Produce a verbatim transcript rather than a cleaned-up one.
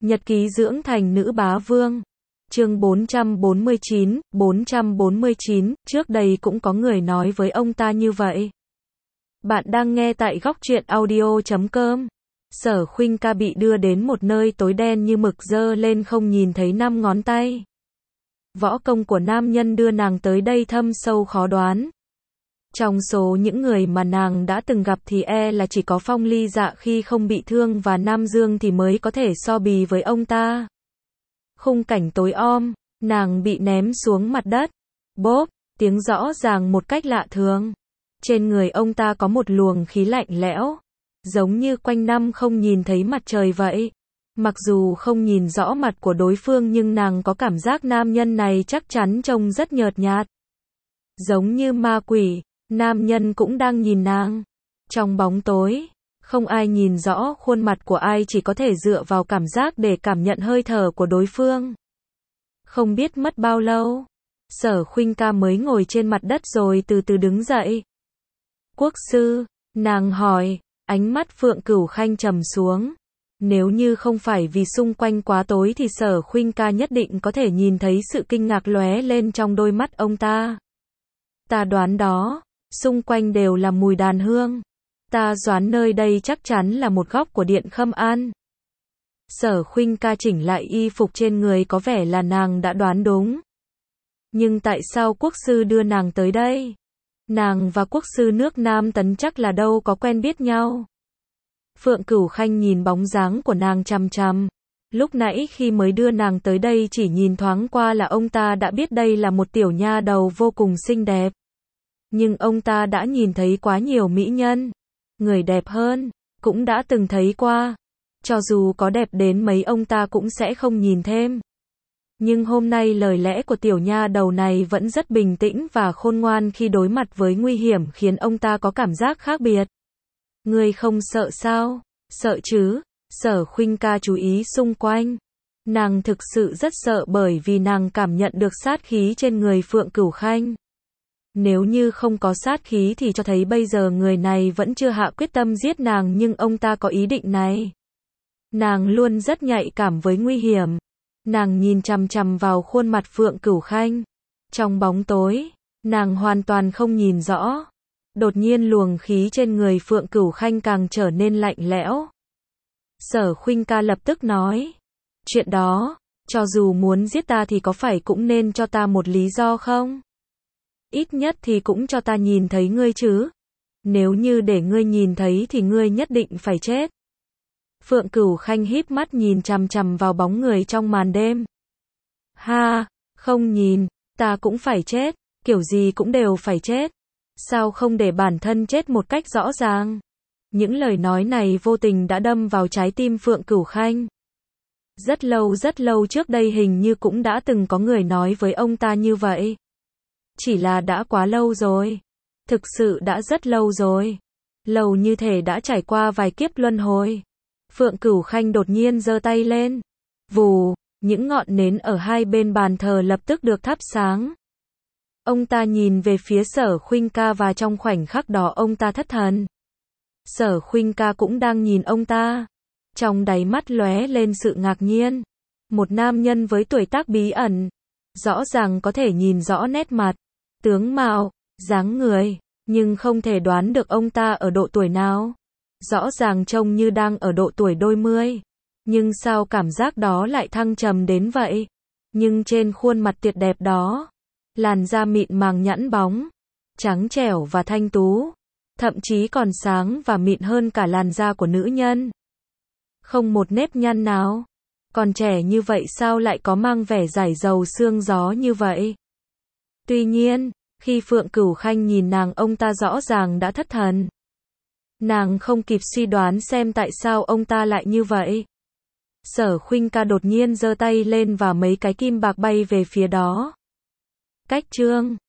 Nhật ký dưỡng thành nữ bá vương. Chương bốn trăm bốn mươi chín, bốn trăm bốn mươi chín, trước đây cũng có người nói với ông ta như vậy. Bạn đang nghe tại góc truyện audio chấm com. Sở Khuynh Ca bị đưa đến một nơi tối đen như mực, giơ lên không nhìn thấy năm ngón tay. Võ công của nam nhân đưa nàng tới đây thâm sâu khó đoán. Trong số những người mà nàng đã từng gặp thì e là chỉ có Phong Ly Dạ khi không bị thương và Nam Dương thì mới có thể so bì với ông ta. Khung cảnh tối om, nàng bị ném xuống mặt đất. Bốp, tiếng rõ ràng một cách lạ thường. Trên người ông ta có một luồng khí lạnh lẽo, giống như quanh năm không nhìn thấy mặt trời vậy. Mặc dù không nhìn rõ mặt của đối phương nhưng nàng có cảm giác nam nhân này chắc chắn trông rất nhợt nhạt. Giống như ma quỷ, nam nhân cũng đang nhìn nàng. Trong bóng tối, không ai nhìn rõ khuôn mặt của ai, chỉ có thể dựa vào cảm giác để cảm nhận hơi thở của đối phương. Không biết mất bao lâu, Sở Khuynh Ca mới ngồi trên mặt đất rồi từ từ đứng dậy. Quốc sư, nàng hỏi, ánh mắt Phượng Cửu Khanh trầm xuống. Nếu như không phải vì xung quanh quá tối thì Sở Khuynh Ca nhất định có thể nhìn thấy sự kinh ngạc lóe lên trong đôi mắt ông ta. Ta đoán đó, xung quanh đều là mùi đàn hương. Ta đoán nơi đây chắc chắn là một góc của điện Khâm An. Sở Khuynh Ca chỉnh lại y phục trên người, có vẻ là nàng đã đoán đúng. Nhưng tại sao quốc sư đưa nàng tới đây? Nàng và quốc sư nước Nam Tấn chắc là đâu có quen biết nhau. Phượng Cửu Khanh nhìn bóng dáng của nàng chằm chằm. Lúc nãy khi mới đưa nàng tới đây chỉ nhìn thoáng qua là ông ta đã biết đây là một tiểu nha đầu vô cùng xinh đẹp. Nhưng ông ta đã nhìn thấy quá nhiều mỹ nhân. Người đẹp hơn, cũng đã từng thấy qua. Cho dù có đẹp đến mấy ông ta cũng sẽ không nhìn thêm. Nhưng hôm nay lời lẽ của tiểu nha đầu này vẫn rất bình tĩnh và khôn ngoan khi đối mặt với nguy hiểm, khiến ông ta có cảm giác khác biệt. Ngươi không sợ sao? Sợ chứ? Sở Khuynh Ca chú ý xung quanh. Nàng thực sự rất sợ bởi vì nàng cảm nhận được sát khí trên người Phượng Cửu Khanh. Nếu như không có sát khí thì cho thấy bây giờ người này vẫn chưa hạ quyết tâm giết nàng, nhưng ông ta có ý định này. Nàng luôn rất nhạy cảm với nguy hiểm. Nàng nhìn chằm chằm vào khuôn mặt Phượng Cửu Khanh. Trong bóng tối, nàng hoàn toàn không nhìn rõ. Đột nhiên luồng khí trên người Phượng Cửu Khanh càng trở nên lạnh lẽo. Sở Khuynh Ca lập tức nói, chuyện đó, cho dù muốn giết ta thì có phải cũng nên cho ta một lý do không? Ít nhất thì cũng cho ta nhìn thấy ngươi chứ. Nếu như để ngươi nhìn thấy thì ngươi nhất định phải chết. Phượng Cửu Khanh híp mắt nhìn chằm chằm vào bóng người trong màn đêm. Ha, không nhìn, ta cũng phải chết, kiểu gì cũng đều phải chết. Sao không để bản thân chết một cách rõ ràng? Những lời nói này vô tình đã đâm vào trái tim Phượng Cửu Khanh. Rất lâu rất lâu trước đây hình như cũng đã từng có người nói với ông ta như vậy. Chỉ là đã quá lâu rồi. Thực sự đã rất lâu rồi. Lâu như thể đã trải qua vài kiếp luân hồi. Phượng Cửu Khanh đột nhiên giơ tay lên. Vù, những ngọn nến ở hai bên bàn thờ lập tức được thắp sáng. Ông ta nhìn về phía Sở Khuynh Ca và trong khoảnh khắc đó ông ta thất thần. Sở Khuynh Ca cũng đang nhìn ông ta. Trong đáy mắt lóe lên sự ngạc nhiên. Một nam nhân với tuổi tác bí ẩn. Rõ ràng có thể nhìn rõ nét mặt, tướng mạo, dáng người, nhưng không thể đoán được ông ta ở độ tuổi nào. Rõ ràng trông như đang ở độ tuổi đôi mươi. Nhưng sao cảm giác đó lại thăng trầm đến vậy? Nhưng trên khuôn mặt tuyệt đẹp đó, làn da mịn màng nhẵn bóng, trắng trẻo và thanh tú, thậm chí còn sáng và mịn hơn cả làn da của nữ nhân. Không một nếp nhăn nào. Còn trẻ như vậy sao lại có mang vẻ rải rầu sương gió như vậy? Tuy nhiên, khi Phượng Cửu Khanh nhìn nàng, ông ta rõ ràng đã thất thần. Nàng không kịp suy đoán xem tại sao ông ta lại như vậy. Sở Khuynh Ca đột nhiên giơ tay lên và mấy cái kim bạc bay về phía đó. Cách chương